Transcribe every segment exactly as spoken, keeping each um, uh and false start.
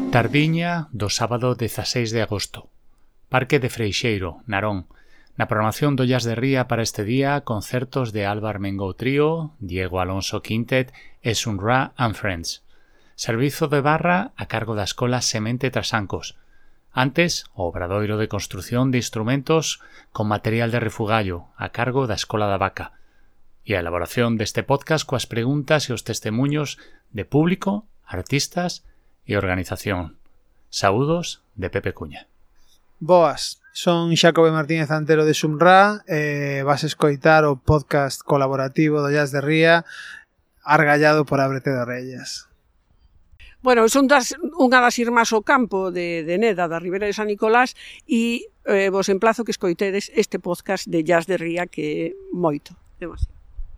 Tardiña do sábado dezaseis de agosto. Parque de Freixeiro, Narón. Na programación do Jazz de Ría para este día, concertos de Álvar Mengou Trío, Diego Alonso Quintet e Sun Ra and Friends. Servizo de barra a cargo da Escola Semente Trasancos. Antes, o obradoiro de construción de instrumentos con material de refugallo a cargo da Escola da Vaca. E a elaboración deste podcast coas preguntas e os testemuños de público, artistas e organización. Saúdos de Pepe Cuña. Boas, son Xacobe Martínez Antero de Sun Ra e vas escoitar o podcast colaborativo do Jazz de Ría argallado por Ábrete de Orellas. Bueno, son das, unha das irmás ao campo de, de Neda, da Ribera de San Nicolás, e eh, vos emplazo que escoitedes este podcast de Jazz de Ría que é moito, demasiado.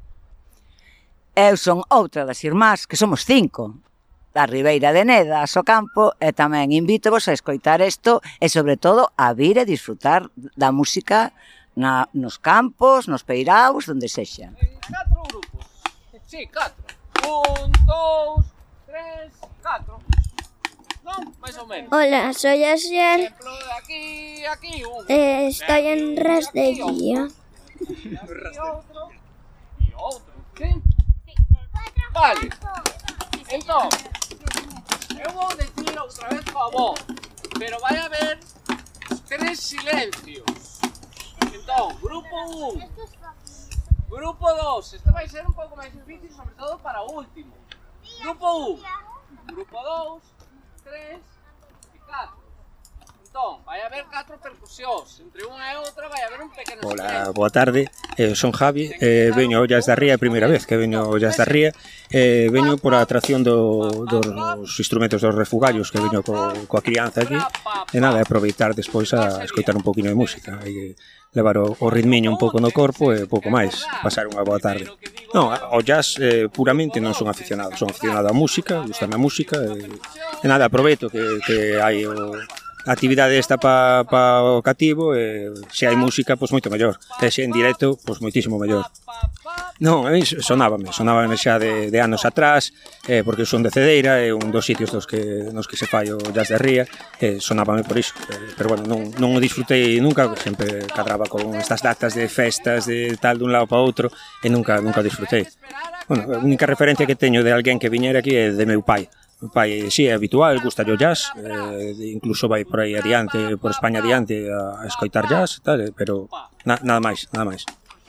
Eu son outra das irmás, que somos cinco, da Ribeira de Neda, ao campo, e tamén invítovos a escoitar isto e, sobre todo, a vir e disfrutar da música na, nos campos, nos peiraus, onde sexa. Catro grupos. Sí, catro. Un, dous, tres, catro. Non? Mais ou menos. Hola, soy Asiel. Ejemplo, de aquí, aquí, un. Eh, estoy en Ras de Guía. E outro. E outro. Sí? Vale. Entón, eu vou decir outra vez coa voz, pero vai haber tres silencios. Entón, grupo un, grupo dos, este vai ser un pouco máis difícil, sobre todo para o último. Grupo un, grupo dos, tres e catro. Entón, vai haber catro percusións, entre unha e outra vai haber un pequeno silencio. Hola, boa tarde, eu son Javi, eh, veño ao Jazz da Ría, a primeira vez que veño ao Jazz da Ría, eh, veño por a atracción do, dos instrumentos dos refugallos que veño co, coa crianza aquí, e nada, aproveitar despois a escoitar un poquinho de música, e levar o, o ritmiño un pouco no corpo e pouco máis, pasar unha boa tarde. Non, ao jazz eh, puramente non son aficionado, son aficionado á música, gustame a música, e, e nada, aproveito que, que hai o... a actividade esta para pa o cativo e se hai música, pois moito mellor. E se en directo, pois moitísimo mellor. Non, a mí sonábame, sonábame xa de, de anos atrás, eh, porque son de Cedeira, é un dos sitios dos que, nos que se fai o Jazz de Ría, e sonábame por iso. Eh, pero bueno, non, non o disfrutei nunca, sempre cadraba con estas datas de festas, de tal, dun lado para outro, e nunca, nunca disfrutei. Bueno, a única referencia que teño de alguén que viñera aquí é de meu pai. O pai, sí, é habitual, gusta o jazz, eh, incluso vai por aí adiante, por España adiante a, a escoitar jazz, tal, pero na, nada máis, nada máis.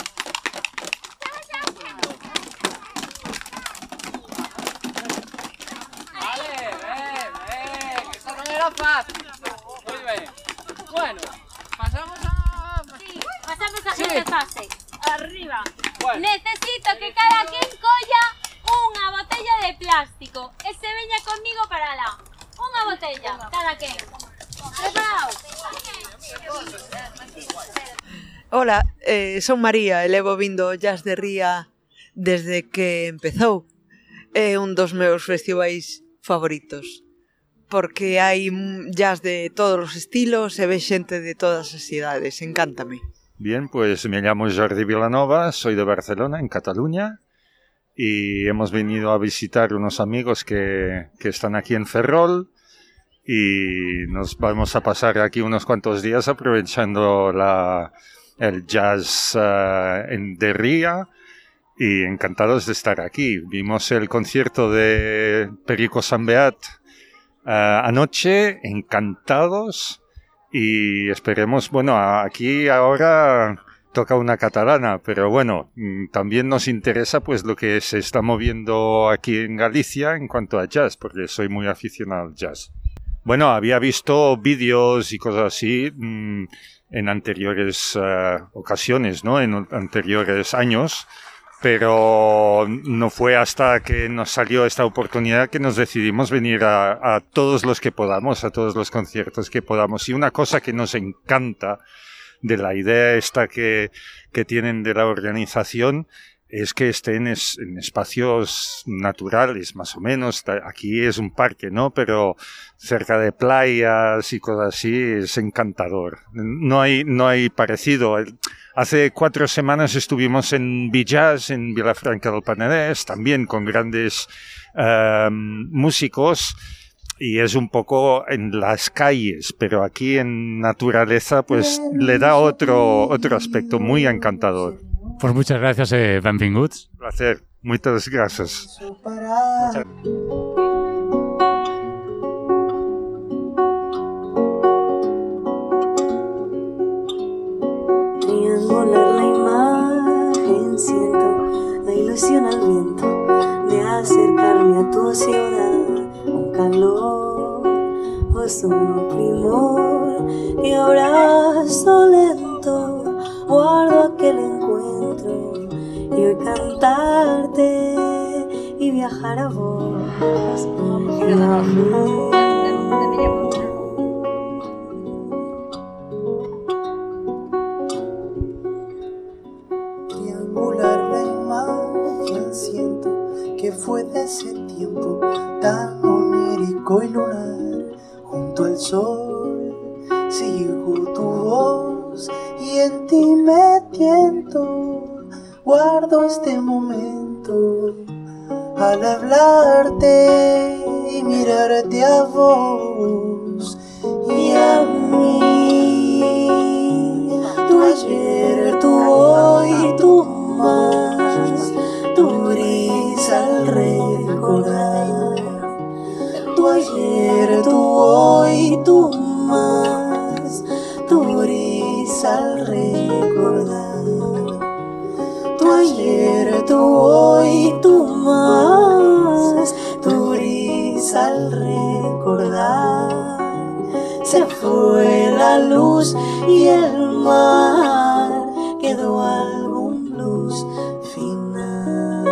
Vale, ben, ben, eso non era fácil. Moi ben. Bueno, pasamos a... Sí, pasamos a Sí. esta fase. Arriba. Bueno. Necesito que cada quien colla unha botella de plástico e se veña conmigo para lá. Unha botella, cada quen. Preparado? Hola, eh, son María e levo vindo o Jazz de Ría desde que empezou. É un dos meus festivais favoritos, porque hai jazz de todos os estilos e ve xente de todas as idades, encántame. Bien, pues me llamo Jordi Vilanova, soy de Barcelona, en Cataluña, y hemos venido a visitar unos amigos que, que están aquí en Ferrol y nos vamos a pasar aquí unos cuantos días aprovechando la, el jazz uh, en, de Ría y encantados de estar aquí. Vimos el concierto de Perico Sambeat uh, anoche, encantados. Y esperemos, bueno, aquí ahora toca una catalana, pero bueno, también nos interesa pues lo que se está moviendo aquí en Galicia en cuanto a jazz, porque soy muy aficionado al jazz. Bueno, había visto vídeos y cosas así mmm, en anteriores uh, ocasiones, ¿no? En anteriores años, pero no fue hasta que nos salió esta oportunidad que nos decidimos venir a, a todos los que podamos, a todos los conciertos que podamos. Y una cosa que nos encanta de la idea esta que, que tienen de la organización es que estén es, en espacios naturales, más o menos. Aquí es un parque, ¿no? Pero cerca de playas y cosas así es encantador. No hay, no hay parecido. Hace cuatro semanas estuvimos en Villas, en Vilafranca del Penedès, también con grandes uh, músicos. y es un poco en las calles, pero aquí en naturaleza pues le da otro, otro aspecto muy encantador. Pues muchas gracias, eh, benvinguts. Un placer, muchas gracias. Muchas... Triangular la imagen, siento la ilusión al viento de acercarme a tu ciudad, un calor, pues un primor y abrazo lento, guardo aquel encuentro y hoy cantarte y viajar a vos. Que fue de ese tiempo tan onírico y lunar, junto al sol sigo tu voz y en ti me tiento, guardo este momento al hablarte y mirarte a vos y a mí, tu ayer, tu hoy, tu más, tu gris al recordar, tu ayer, tu hoy, tu más, tu gris al recordar, tu ayer, tu hoy, tu más, tu gris al recordar, se fue la luz y el mar, quedó algún blues final.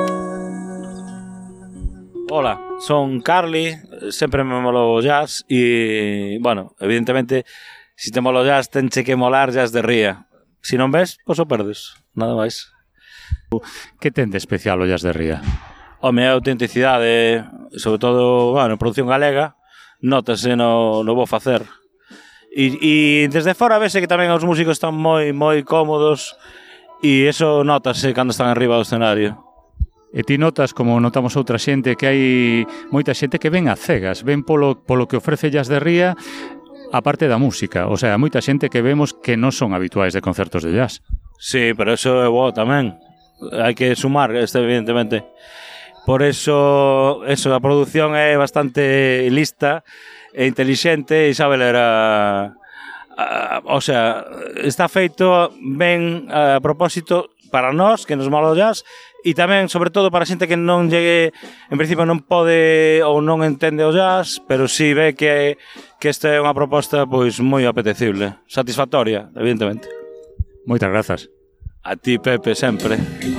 Hola, son Carly, sempre me molou o jazz e, bueno, evidentemente, se te mola o jazz, tenche que molar Jazz de Ría. Se non ves, pois o perdes, nada máis. Que ten de especial o Jazz de Ría? Home, a autenticidade, sobre todo, bueno, produción galega, notase no, no vou facer. E, e desde fora vese que tamén os músicos están moi, moi cómodos e iso notase cando están arriba do escenario. E ti notas, como notamos outra xente, que hai moita xente que ven a cegas, ven polo, polo que ofrece Jazz de Ría, a parte da música. O sea, moita xente que vemos que non son habituais de concertos de jazz. Sí, pero eso é bo tamén. Hai que sumar, este, evidentemente. Por eso, eso, a produción é bastante lista e inteligente e sabe ler a... a o sea, está feito ben a propósito para nós, que nos mola o jazz, e tamén, sobre todo, para a xente que non llegue, en principio non pode ou non entende o jazz, pero si ve que, que esta é unha proposta pois moi apetecible, satisfactoria, evidentemente. Moitas grazas. A ti, Pepe, sempre.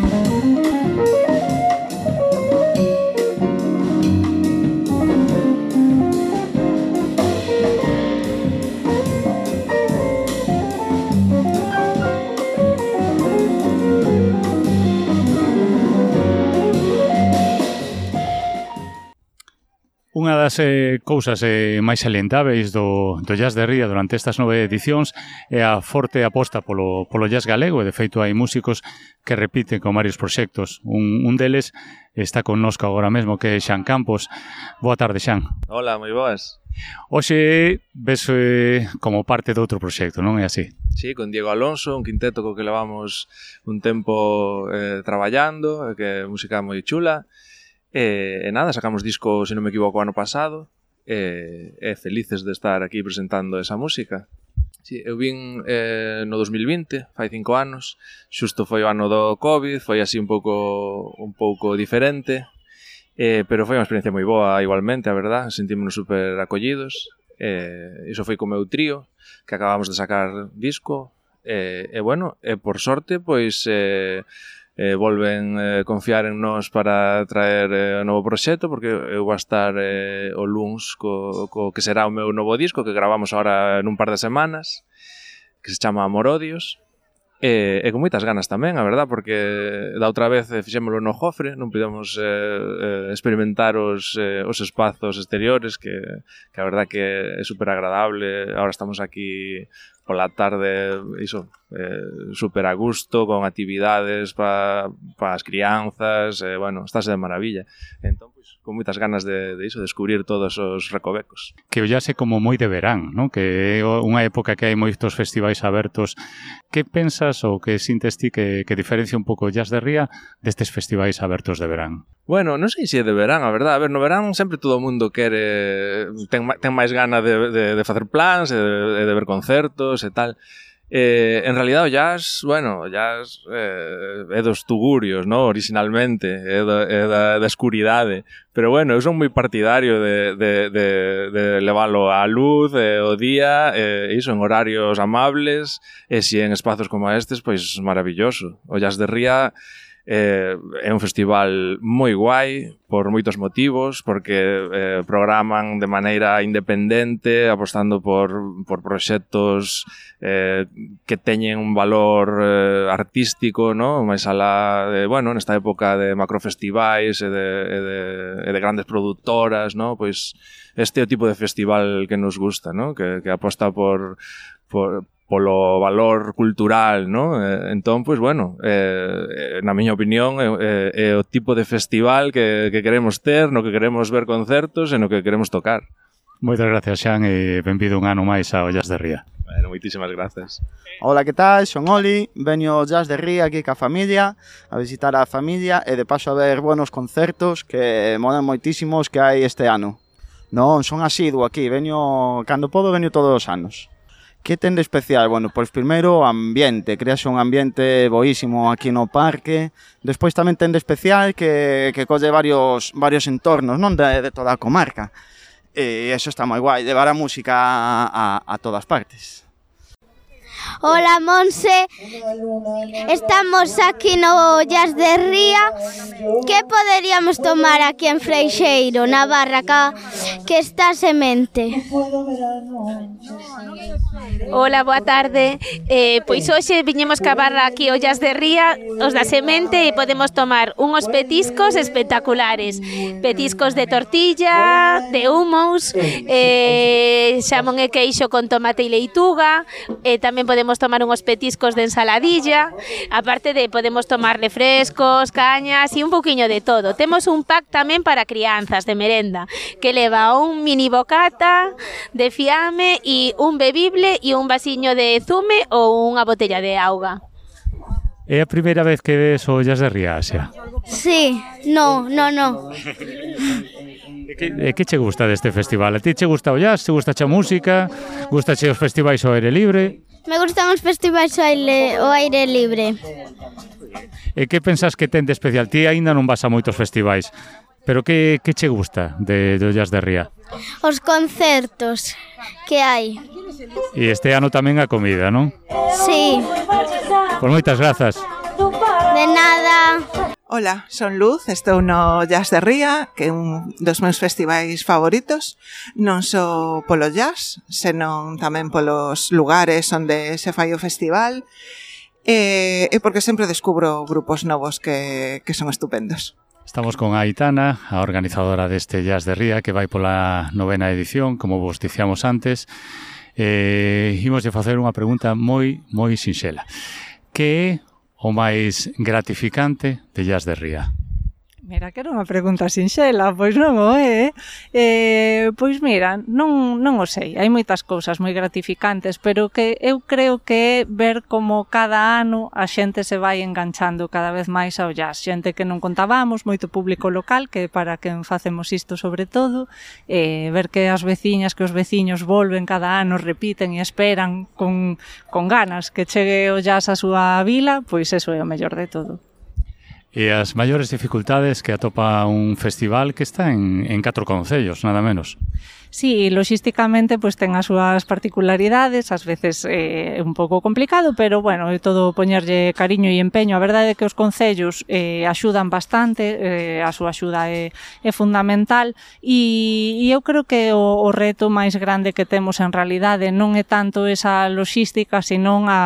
Unha das eh, cousas eh, máis salientáveis do, do Jazz de Ría durante estas nove edicións é a forte aposta polo, polo jazz galego, e de feito hai músicos que repiten con varios proxectos. Un, un deles está connosco agora mesmo, que é Xan Campos. Boa tarde, Xan. Hola, moi boas. Hoxe ves eh, como parte de outro proxecto, non é así? Sí, con Diego Alonso, un quinteto co que levamos un tempo eh, traballando, que é música moi chula. E, e nada, sacamos disco, se non me equivoco, ano pasado, e, e felices de estar aquí presentando esa música. Sí, eu vin eh, no dos mil vinte, fai cinco anos, xusto foi o ano do COVID, foi así un pouco un pouco diferente, eh, pero foi unha experiencia moi boa igualmente, a verdad, sentímonos super acollidos. Eh, iso foi co meu trío, que acabamos de sacar disco, e, e bueno, e por sorte, pois... Eh, Eh, volven eh, confiar en nós para traer eh, o novo proxecto, porque eu vou estar eh, o luns co, co que será o meu novo disco, que gravamos agora nun par de semanas, que se chama Amorodios, e, e con moitas ganas tamén, a verdad, porque da outra vez eh, fixémolo no Jofre, non podemos eh, eh, experimentar os, eh, os espazos exteriores, que, que a verdad que é super agradable. Agora estamos aquí pola tarde, iso, eh, super a gusto, con actividades para pa as crianzas, eh, bueno, estáse de maravilla. Entón, pois, con moitas ganas de, de iso, descubrir todos os recovecos. Que o jazz é como moi de verán, non? Que é unha época que hai moitos festivais abertos. Que pensas ou que sintes ti que, que diferencia un pouco o Jazz de Ría destes festivais abertos de verán? Bueno, non sei se é de verán, a verdade. A ver, no verán sempre todo o mundo quere... Ten, ten máis gana de, de, de facer plans, e de, de ver concertos e tal. Eh, en realidad o jazz, bueno, o jazz eh, é dos tugurios, ¿no? Originalmente, é da, é da, da escuridade. Pero bueno, eu son moi partidario de, de, de, de leválo á luz, eh, o día, e eh, iso, en horarios amables, e si en espazos como estes, pois maravilloso. O Jazz de Ría eh, é un festival moi guai por moitos motivos, porque eh, programan de maneira independente, apostando por, por proxectos eh, que teñen un valor eh, artístico, ¿no? Máis alá de, bueno, nesta época de macrofestivais e de, e de, e de grandes productoras, ¿no? Pois este é o tipo de festival que nos gusta, ¿no? Que, que aposta por, por polo valor cultural, ¿no? Eh, entón, pois, bueno, eh, na miña opinión, é, é o tipo de festival que, que queremos ter, no que queremos ver concertos e no que queremos tocar. Moitas gracias, Xan, e benvido un ano máis ao Jazz de Ría. Bueno, moitísimas grazas. Hola, que tal? Son Oli, veño ao Jazz de Ría aquí ca familia, a visitar a familia e de paso a ver buenos concertos que molan moitísimos que hai este ano. Non, son asiduo aquí, veño, cando podo, veño todos os anos. Que ten de especial? Bueno, pois primeiro o ambiente, crease un ambiente boísimo aquí no parque. Despois tamén ten de especial que, que colle varios, varios entornos, non de, de toda a comarca. E eso está moi guai, levar a música a, a, a todas partes. Hola, Monse. Estamos aquí no Jazz de Ría. Que poderíamos tomar aquí en Freixeiro, na barra que está semente? Hola, boa tarde. Eh, pois hoxe viñemos ca barra aquí ao Jazz de Ría, os da semente, e podemos tomar unhos petiscos espectaculares. Petiscos de tortilla, de hummus, eh, xamón e queixo con tomate e leituga, e tamén podemos tomar unhos petiscos de ensaladilla, aparte de podemos tomar refrescos, cañas e un pouquiño de todo. Temos un pack tamén para crianzas de merenda, que leva un mini bocata de fiame e un bebible e un vasiño de zume ou unha botella de auga. É a primeira vez que ves o Jazz de Ría, Asia? Sí, no, no, no. E que, e que che gusta deste festival? A ti che gusta o jazz? Te gusta a música? Gusta che os festivais ao aire libre? Me gustan os festivais ao aire, ao aire libre. E que pensas que ten de especial? Ti aínda non vas a moitos festivais, pero que, que che gusta de, do Jazz de Ría? Os concertos que hai. E este ano tamén a comida, non? Sí. Pois moitas grazas. De nada. Hola, son Luz, estou no Jazz de Ría, que é un dos meus festivais favoritos, non só polo jazz, senón tamén polos lugares onde se fai o festival, e, e porque sempre descubro grupos novos que, que son estupendos. Estamos con Aitana, a organizadora deste Jazz de Ría, que vai pola novena edición, como vos dicíamos antes. Eh, imos de facer unha pregunta moi, moi sinxela. Que é o máis gratificante de Jazz de Ría? Mira, que era unha pregunta sinxela, pois non o é. Eh, pois mira, non, non o sei, hai moitas cousas moi gratificantes, pero que eu creo que é ver como cada ano a xente se vai enganchando cada vez máis ao jazz. Xente que non contábamos, moito público local, que para quen facemos isto sobre todo, eh, ver que as veciñas, que os veciños volven cada ano, repiten e esperan con, con ganas que chegue o jazz a súa vila, pois eso é o mellor de todo. E as maiores dificultades que atopa un festival que está en, en catro concellos, nada menos. Sí, logísticamente pues ten as súas particularidades, ás veces é eh, un pouco complicado, pero bueno, é todo poñerlle cariño e empeño. A verdade é que os concellos eh, axudan bastante, eh, a súa axuda é, é fundamental, e, e eu creo que o, o reto máis grande que temos en realidade non é tanto esa logística, senón a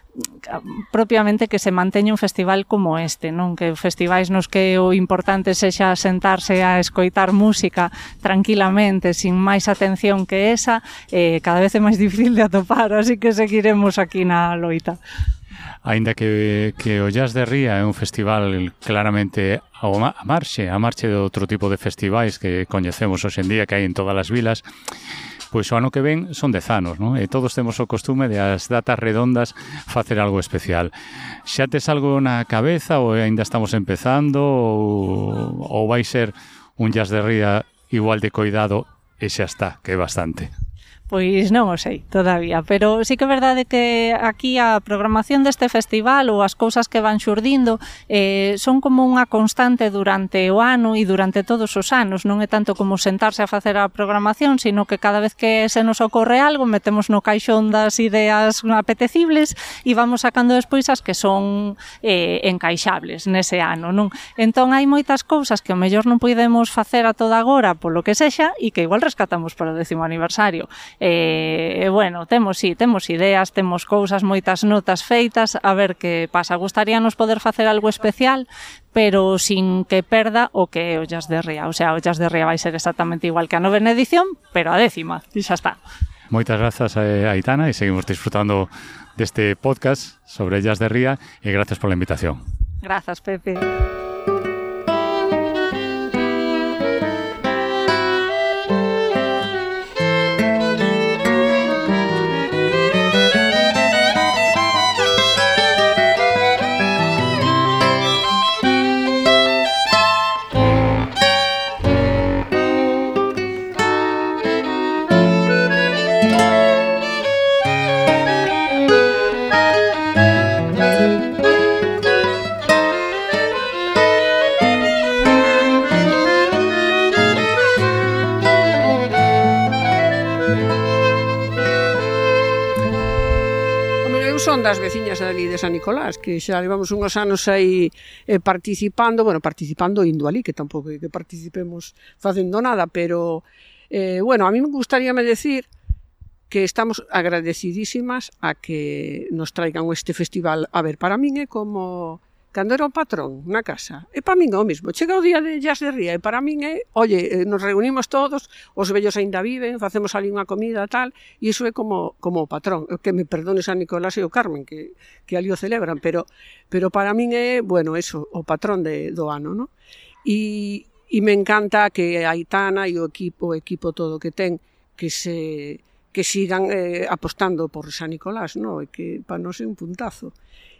propiamente que se manteña un festival como este, non? Que festivais nos que o importante sexa sentarse a escoitar música tranquilamente, sin máis atención que esa, eh, cada vez é máis difícil de atopar, así que seguiremos aquí na loita. Aínda que, que o Jazz de Ría é un festival claramente a marxe, a marxe de outro tipo de festivais que coñecemos hoxe en día que hai en todas as vilas, pois o ano que ven son dez anos, non? E todos temos o costume de as datas redondas facer algo especial. Xa tes algo na cabeza ou aínda estamos empezando ou, ou vai ser un Jazz de Ría igual de coidado e xa está, que é bastante? Pois non o sei todavía, pero sí que é verdade que aquí a programación deste festival ou as cousas que van xurdindo eh, son como unha constante durante o ano e durante todos os anos, non é tanto como sentarse a facer a programación, sino que cada vez que se nos ocorre algo metemos no caixón das ideas apetecibles e vamos sacando despois as que son eh, encaixables nese ano, non? Entón hai moitas cousas que o mellor non podemos facer a toda agora polo que sexa e que igual rescatamos para o décimo aniversario. E, eh, bueno, temos, sí, temos ideas, temos cousas, moitas notas feitas, a ver que pasa. Gustaríanos poder facer algo especial, pero sin que perda o que é o Jazz de Ría. O sea, o Jazz de Ría vai ser exactamente igual que a novena edición, pero a décima, e xa está. Moitas grazas, eh, Aitana, e seguimos disfrutando deste podcast sobre Jazz de Ría, e gracias pola invitación. Grazas, Pepe. Son das veciñas ali de San Nicolás, que xa levamos unhos anos aí eh, participando, bueno, participando indo ali, que tampouco é que participemos facendo nada, pero, eh, bueno, a mí me gustaríame decir que estamos agradecidísimas a que nos traigan este festival. A ver, para min é como cando era o patrón na casa, e para min é o mesmo. Chega o día de Jazz de Ría e para min é, oye, nos reunimos todos, os vellos aínda viven, facemos ali unha comida tal, e iso é como, como o patrón. Que me perdone San Nicolás e o Carmen, que, que ali o celebran, pero, pero para min é, bueno, eso, o patrón de, do ano, ¿no? E, e me encanta que a Aitana e o equipo, o equipo todo que ten, que se que sigan eh, apostando por San Nicolás, ¿no? E que para nós é un puntazo.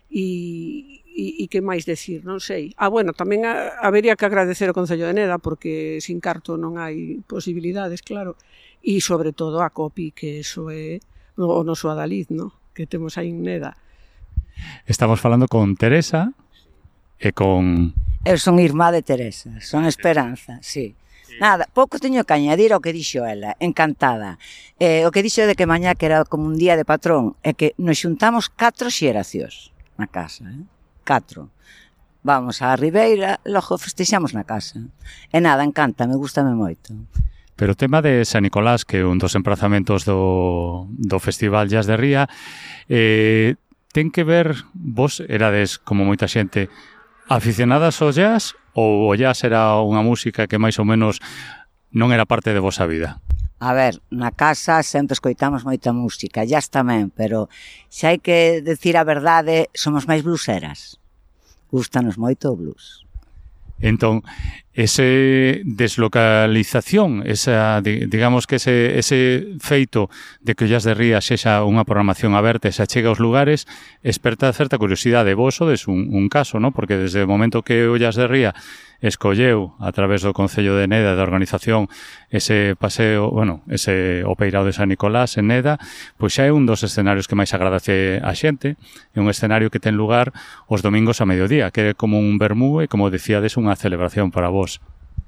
E, e, e que máis decir, non sei. Ah, bueno, tamén a, habería que agradecer ao Concello de Neda, porque sin carto non hai posibilidades, claro, e sobre todo a Copi, que eso é o noso adalid, no? Que temos aí en Neda. Estamos falando con Teresa e con... Eu son irmá de Teresa, son Esperanza, sí. Nada, pouco teño que añadir ao que dixo ela, encantada. Eh, o que dixo de que mañá que era como un día de patrón, é que nos xuntamos catro xeracións na casa, eh? Catro. Vamos á Ribeira, logo festexamos na casa. E nada, encanta, me gustame moito. Pero o tema de San Nicolás, que é un dos emprazamentos do, do Festival Jazz de Ría, eh, ten que ver, vos erades, como moita xente, aficionadas ao jazz, ou o jazz era unha música que máis ou menos non era parte de vosa vida? A ver, na casa sempre escoitamos moita música, jazz tamén, pero xa hai que decir a verdade, somos máis blueseras. Gústanos moito o blues. Entón, ese deslocalización, esa, digamos que ese, ese feito de que o Jazz de Ría sexa unha programación aberta e se achega aos lugares, esperta certa curiosidade. Vos sodes un, un caso, ¿no? Porque desde o momento que o Jazz de Ría escolleu, a través do Concello de Neda, da organización, ese paseo, bueno, ese opeirao de San Nicolás en Neda, pois xa é un dos escenarios que máis agradece a xente, é un escenario que ten lugar os domingos a mediodía, que é como un vermú e, como decíades, unha celebración para vos.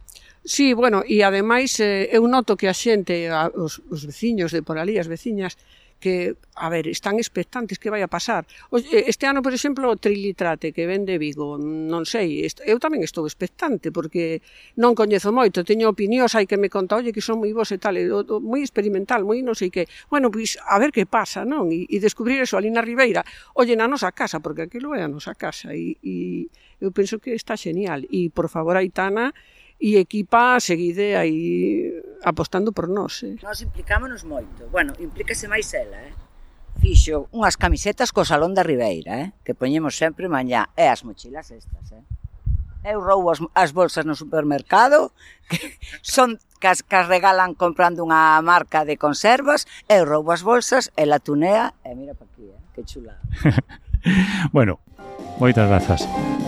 Sí, bueno, e ademais eh, eu noto que a xente, a, os, os veciños de por ali, as veciñas, que, a ver, están expectantes que vai a pasar. Este ano, por exemplo, o Trilitrate, que ven de Vigo, non sei, eu tamén estou expectante, porque non coñezo moito, teño opinións, hai que me conta, oye, que son moi vos e tal, e, o, moi experimental, moi non sei que. Bueno, pois, a ver que pasa, non? E, e descubrir eso ali na Ribeira, oye, na nosa casa, porque aquilo é a nosa casa, e, e eu penso que está genial. E, por favor, Aitana, e equipa seguide aí apostando por nós. Eh. Nós implicámonos moito. Bueno, implícase máis ela, eh? Fixo unhas camisetas co Salón da Ribeira, eh? Que poñemos sempre mañá. E as mochilas estas, eh? Eu roubo as, as bolsas no supermercado, que son que as, que as regalan comprando unha marca de conservas, eu roubo as bolsas e la tunea, e mira pa aquí, eh? Que chulada. Bueno, moitas grazas.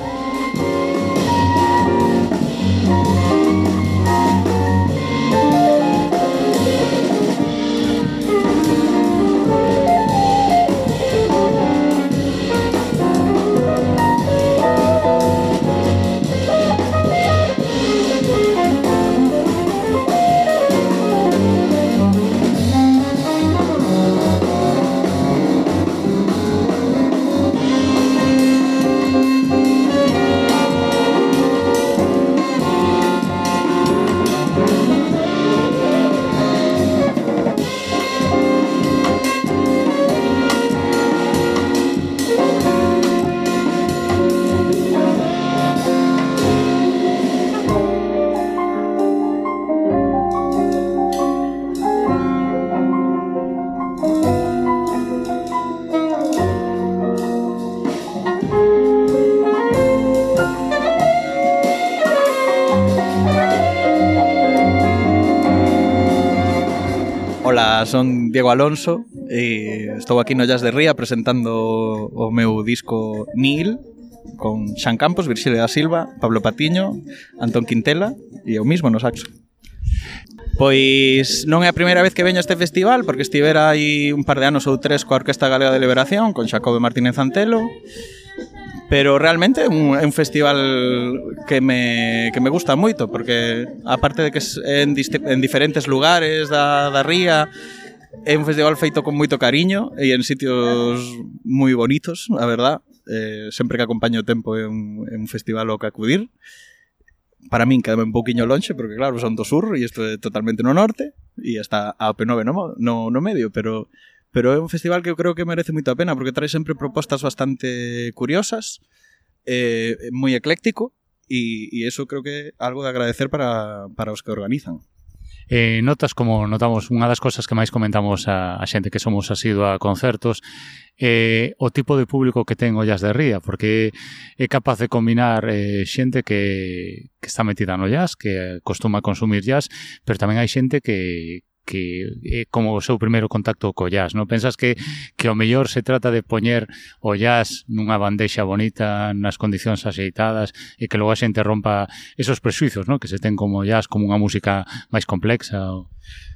Ola, son Diego Alonso e estou aquí no Jazz de Ría presentando o meu disco Nil con Xan Campos, Virxilio da Silva, Pablo Patiño, Antón Quintela e eu mismo no saxo. Pois non é a primeira vez que veño a este festival porque estivera aí un par de anos ou tres coa Orquesta Galega de Liberación con Xacobe Martínez Antelo, pero realmente é un, é un festival que me, que me gusta moito porque aparte de que é en, en diferentes lugares da, da ría, é un festival feito con moito cariño e en sitios moi bonitos, a verdad. Eh, sempre que acompaño o tempo é un, é un festival ao que acudir. Para min quedame un pouquiño lonxe porque claro, son do sur e isto é totalmente no norte e está a O P nove no, no, no medio, pero pero é un festival que eu creo que merece moito a pena porque trae sempre propostas bastante curiosas, eh, moi ecléctico e, e eso creo que é algo de agradecer para, para os que organizan. Eh, notas como notamos unha das cosas que máis comentamos a, a xente que somos asidua a concertos eh, o tipo de público que ten o Jazz de Ría porque é capaz de combinar eh, xente que, que está metida no jazz, que costuma consumir jazz, pero tamén hai xente que que é como o seu primeiro contacto co jazz, non? Pensas que, que o mellor se trata de poñer o jazz nunha bandexa bonita, nas condicións axeitadas, e que logo a xente rompa esos presuizos, non? Que se ten como jazz como unha música máis complexa. Ou...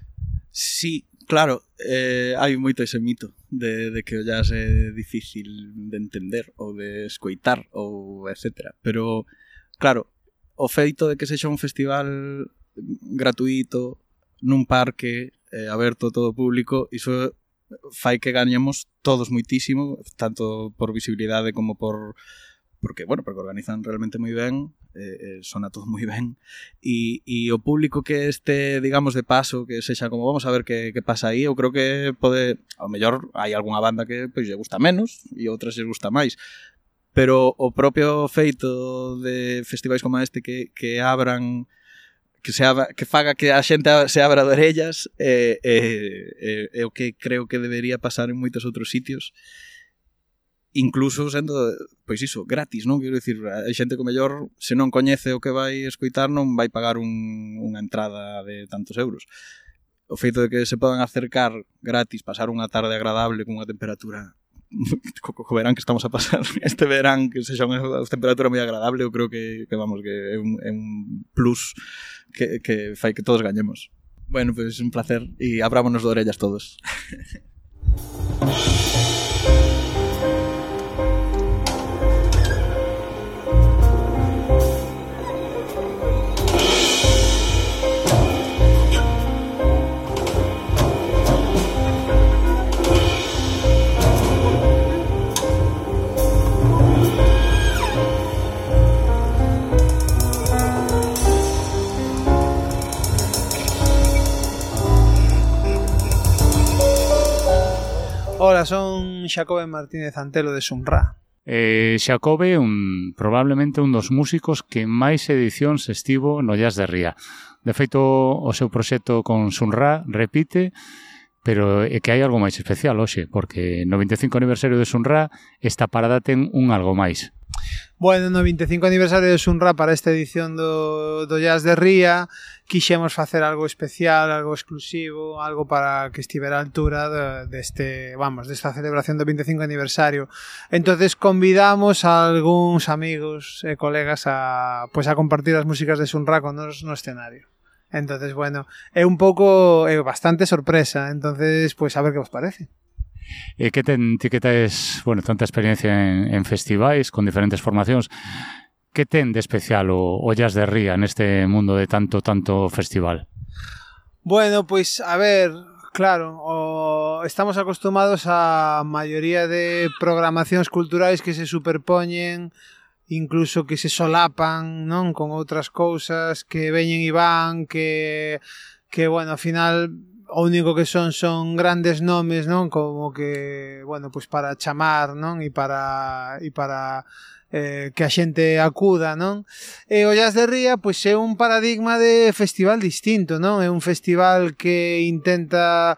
Sí, claro, eh, hai moito ese mito de, de que o jazz é difícil de entender ou de escoitar ou etcétera, pero claro, o feito de que sexa un festival gratuito nun parque eh, aberto a todo o público, iso fai que gañemos todos moitísimo, tanto por visibilidade como por porque, bueno, porque organizan realmente moi ben, eh, sona todo moi ben, e, e o público que este, digamos, de paso, que sexa como vamos a ver que, que pasa aí, eu creo que pode, ao mellor hai algunha banda que pois lle gusta menos e outras lle gusta máis, pero o propio feito de festivais como este que, que abran que se abra, que faga que a xente se abra de orellas é, é, é, é o que creo que debería pasar en moitos outros sitios, incluso sendo, pois iso, gratis, non? Quero dicir, hai xente que mellor se non coñece o que vai escoitar non vai pagar un, unha entrada de tantos euros. O feito de que se podan acercar gratis, pasar unha tarde agradable con unha temperatura co, co verán que estamos a pasar este verán, que sexa unha temperatura moi agradable, eu creo que, que vamos, que é un, é un plus que, que fai que todos gañemos. Bueno, pois pues, un placer e abrámonos de orellas todos. Hola, son Xacobe Martínez Antelo de Sumra. Eh, Xacobe, un, probablemente un dos músicos que máis edicións estivo no Jazz de Ría. De feito, o seu proxecto con Sunra repite, pero é que hai algo máis especial hoxe, porque no vinte e cinco aniversario de Sunra esta parada ten un algo máis. Bueno, no vinte e cinco aniversario de Sunra para esta edición do, do Jazz de Ría quixemos facer algo especial, algo exclusivo, algo para que estivera a altura de, deste, vamos, desta celebración do vinte e cinco aniversario. Entonces convidamos a algúns amigos e colegas a, pues, a compartir as músicas de Sunra con nos no escenario. Entonces, bueno, é un pouco, é bastante sorpresa, entonces, pues a ver que vos parece. E que ten, ti que tes, bueno, tanta experiencia en, en festivais, con diferentes formacións, que ten de especial o, o Jazz de Ría neste mundo de tanto, tanto festival? Bueno, pois, a ver, claro, o, estamos acostumados a maioría de programacións culturais que se superpoñen, incluso que se solapan, non, con outras cousas, que veñen e van, que, que bueno, ao final o único que son son grandes nomes, non? Como que, bueno, pois para chamar, non? E para e para eh, que a xente acuda, non? E o Jazz de Ría, pois é un paradigma de festival distinto, non? É un festival que intenta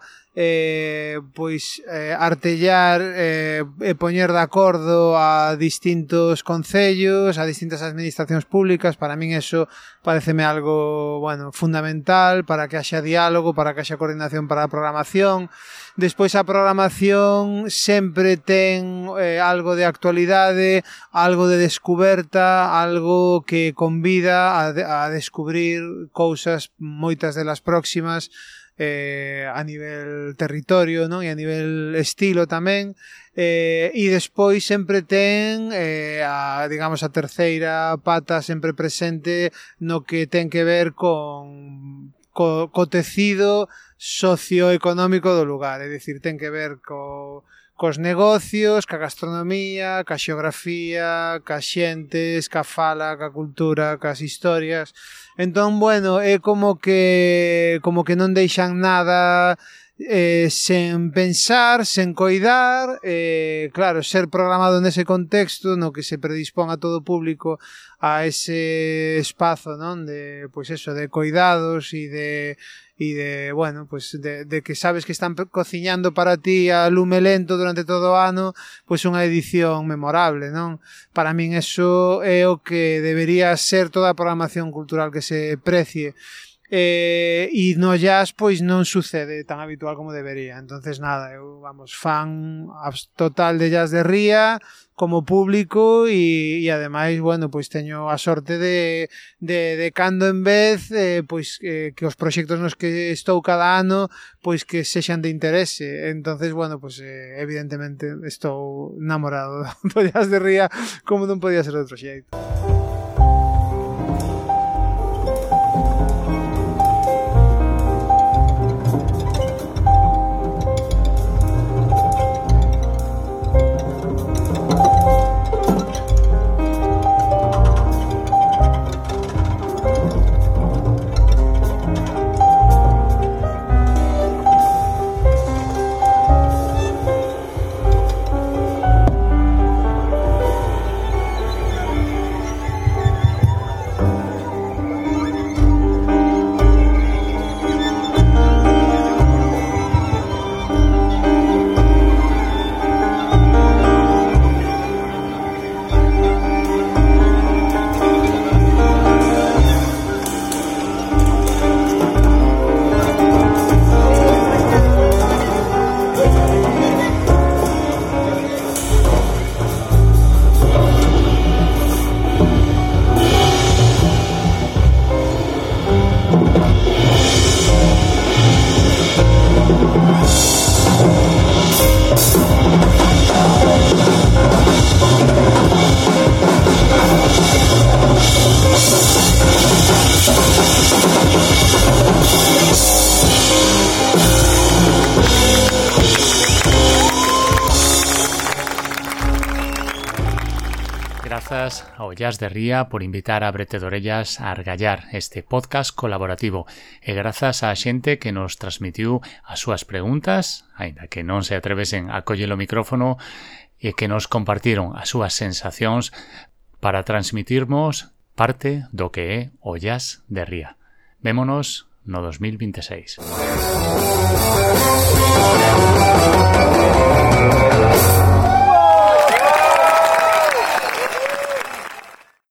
eh, pois eh, artellar eh, e poñer de acordo a distintos concellos, a distintas administracións públicas. Para min eso pareceme algo, bueno, fundamental para que haxa diálogo, para que haxa coordinación para a programación. Despois a programación sempre ten eh, algo de actualidade, algo de descuberta, algo que convida a, a descubrir cousas, moitas delas próximas, eh, a nivel territorio, non? E a nivel estilo tamén, eh, e despois sempre ten eh, a, digamos, a terceira pata sempre presente no que ten que ver con co, co tecido socioeconómico do lugar, é dicir, ten que ver co cos negocios, ca gastronomía, ca xeografía, ca xentes, ca fala, ca cultura, cas historias. Entón, bueno, é como que como que non deixan nada eh, sen pensar, sen coidar, eh, claro, ser programado nese contexto no que se predispón a todo o público a ese espazo, non, de, pois eso, de coidados e de e de, bueno, pues de, de que sabes que están cociñando para ti a lume lento durante todo o ano, pois unha edición memorable, non? Para min eso é o que debería ser toda a programación cultural que se precie. Eh, e no jazz pois non sucede tan habitual como debería. Entonces nada, eu, vamos, fan total de Jazz de Ría como público e, e ademais, bueno, pois teño a sorte de, de, de cando en vez eh, pois eh, que os proxectos nos que estou cada ano pois que sexan de interese. Entonces, bueno, pois eh, evidentemente estou enamorado do Jazz de Ría como non podía ser de outro xeito. grazas ao Jazz de Ría por invitar a Brete de Orellas a argallar este podcast colaborativo e grazas á xente que nos transmitiu as súas preguntas, aínda que non se atrevesen a coller o micrófono, e que nos compartiron as súas sensacións para transmitirmos parte do que é o Jazz de Ría. Vémonos no dos mil vinte e seis.